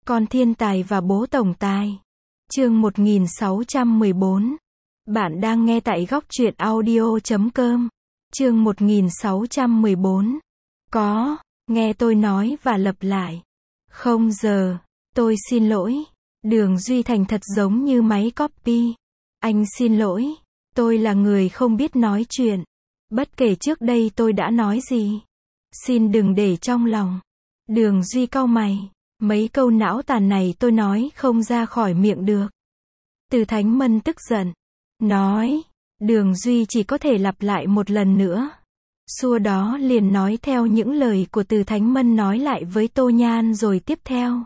Con thiên tài và bố tổng tài. Chương 1614. Bạn đang nghe tại góc truyện audio.com. Chương 1614. Có, nghe tôi nói và lặp lại. Không giờ, tôi xin lỗi. Đường Duy thành thật giống như máy copy. Anh xin lỗi, tôi là người không biết nói chuyện. Bất kể trước đây tôi đã nói gì, xin đừng để trong lòng. Đường Duy cau mày. Mấy câu não tàn này tôi nói không ra khỏi miệng được. Từ Thánh Mân tức giận. Nói. Đường Duy chỉ có thể lặp lại một lần nữa. Xua đó liền nói theo những lời của Từ Thánh Mân nói lại với Tô Nhan rồi tiếp theo.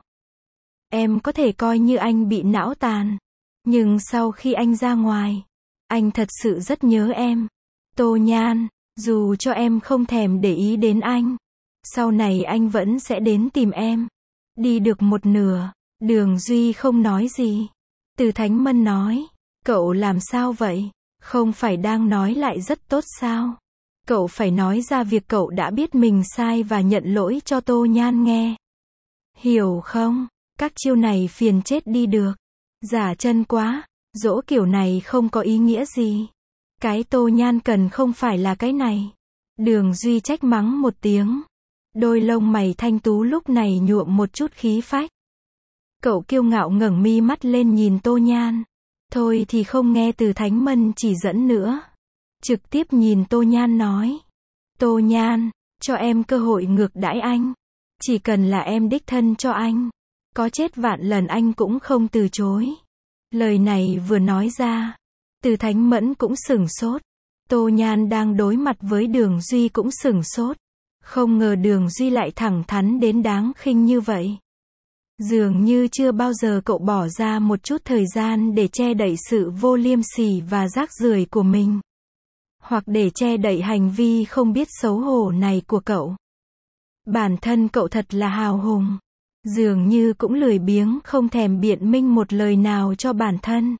Em có thể coi như anh bị não tàn. Nhưng sau khi anh ra ngoài, anh thật sự rất nhớ em. Tô Nhan, dù cho em không thèm để ý đến anh, sau này anh vẫn sẽ đến tìm em. Đi được một nửa, Đường Duy không nói gì. Từ Thánh Mân nói, cậu làm sao vậy? Không phải đang nói lại rất tốt sao? Cậu phải nói ra việc cậu đã biết mình sai và nhận lỗi cho Tô Nhan nghe. Hiểu không? Các chiêu này phiền chết đi được. Giả chân quá, dỗ kiểu này không có ý nghĩa gì. Cái Tô Nhan cần không phải là cái này. Đường Duy trách mắng một tiếng. Đôi lông mày thanh tú lúc này nhuộm một chút khí phách. Cậu kiêu ngạo ngẩng mi mắt lên nhìn Tô Nhan. Thôi thì không nghe Từ Thánh Mân chỉ dẫn nữa. Trực tiếp nhìn Tô Nhan nói. Tô Nhan, cho em cơ hội ngược đãi anh. Chỉ cần là em đích thân cho anh. Có chết vạn lần anh cũng không từ chối. Lời này vừa nói ra, Từ Thánh Mẫn cũng sửng sốt. Tô Nhan đang đối mặt với Đường Duy cũng sửng sốt. Không ngờ Đường Duy lại thẳng thắn đến đáng khinh như vậy. Dường như chưa bao giờ cậu bỏ ra một chút thời gian để che đậy sự vô liêm sỉ và rác rưởi của mình. Hoặc để che đậy hành vi không biết xấu hổ này của cậu. Bản thân cậu thật là hào hùng. Dường như cũng lười biếng không thèm biện minh một lời nào cho bản thân.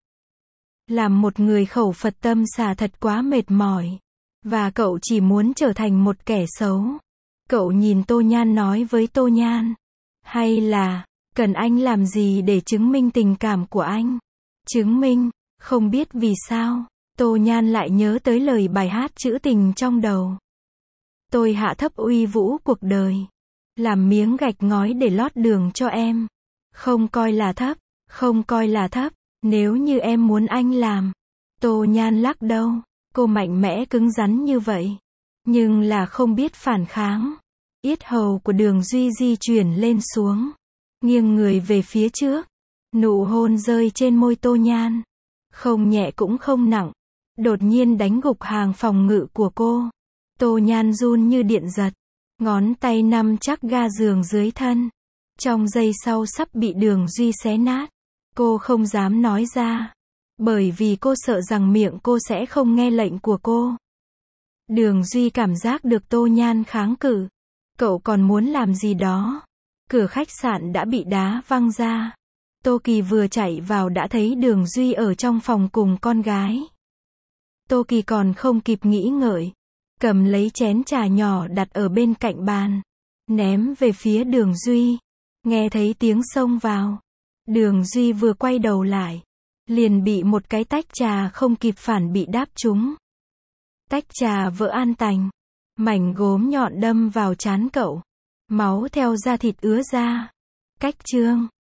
Làm một người khẩu Phật tâm xả thật quá mệt mỏi. Và cậu chỉ muốn trở thành một kẻ xấu. Cậu nhìn Tô Nhan nói với Tô Nhan. Hay là, cần anh làm gì để chứng minh tình cảm của anh? Chứng minh, không biết vì sao, Tô Nhan lại nhớ tới lời bài hát trữ tình trong đầu. Tôi hạ thấp uy vũ cuộc đời. Làm miếng gạch ngói để lót đường cho em. Không coi là thấp, không coi là thấp, nếu như em muốn anh làm. Tô Nhan lắc đầu. Cô mạnh mẽ cứng rắn như vậy. Nhưng là không biết phản kháng. Yết hầu của Đường Duy di chuyển lên xuống. Nghiêng người về phía trước. Nụ hôn rơi trên môi Tô Nhan. Không nhẹ cũng không nặng. Đột nhiên đánh gục hàng phòng ngự của cô. Tô Nhan run như điện giật. Ngón tay nắm chắc ga giường dưới thân. Trong giây sau sắp bị Đường Duy xé nát. Cô không dám nói ra. Bởi vì cô sợ rằng miệng cô sẽ không nghe lệnh của cô. Đường Duy cảm giác được Tô Nhan kháng cự. Cậu còn muốn làm gì đó. Cửa khách sạn đã bị đá văng ra. Tô Kỳ vừa chạy vào đã thấy Đường Duy ở trong phòng cùng con gái. Tô Kỳ còn không kịp nghĩ ngợi. Cầm lấy chén trà nhỏ đặt ở bên cạnh bàn. Ném về phía Đường Duy. Nghe thấy tiếng xông vào. Đường Duy vừa quay đầu lại. Liền bị một cái tách trà không kịp phản bị đáp trúng. Tách trà vỡ an tành. Mảnh gốm nhọn đâm vào trán cậu. Máu theo da thịt ứa ra. Cách chương.